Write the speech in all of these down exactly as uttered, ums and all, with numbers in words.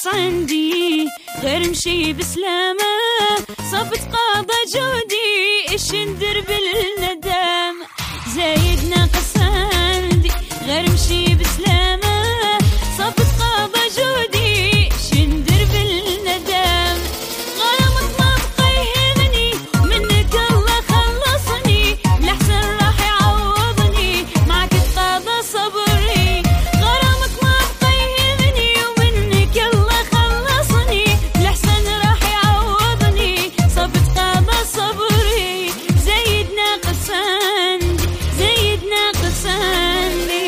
ناقص عندي غير مشي بسلامة، صفت قاضى جودي ايش ندير بالندم. زايد ناقص عندي غير مشي بسلامة، صفت قاضى جودي ايش ندير بالندم. غرامك ما بقى يهمني منك الله خلصني، لحسن راح يعوضني معك تقاضى صبري. غرامك ما بقى يهمني ومنك الله خلصني، لحسن راح يعوضني صفت قاضى صبري. زايد ناقص عندي زايد ناقص عندي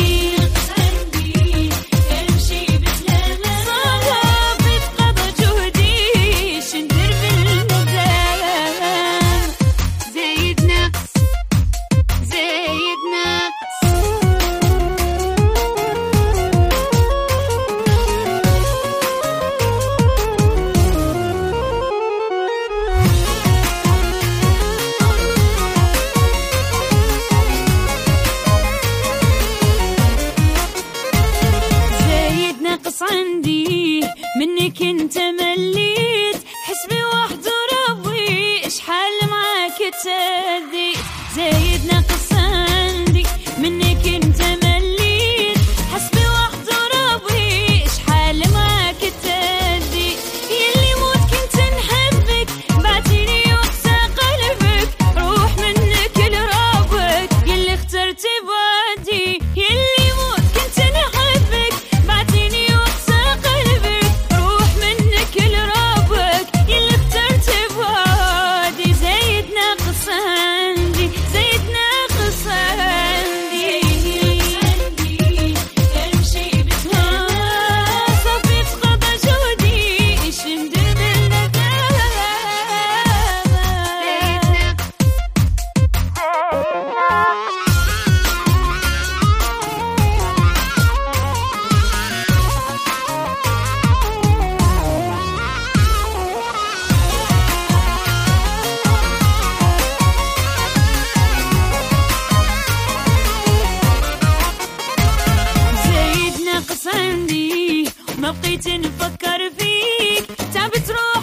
عندي منك انت مليت، حسبي وحده ربي اش حال معاك تديت. زايد ناقص عندي منك انت مليت، حسبي وحده ربي اش حال معاك تديت. يلي موت كنت نحبك بعتيني وقسى قلبك، روح منك لربك يلي اخترتي بعدي. يلي موت كنت نحبك بعتيني عندي ما بقيت نفكر فيك، تعبت روح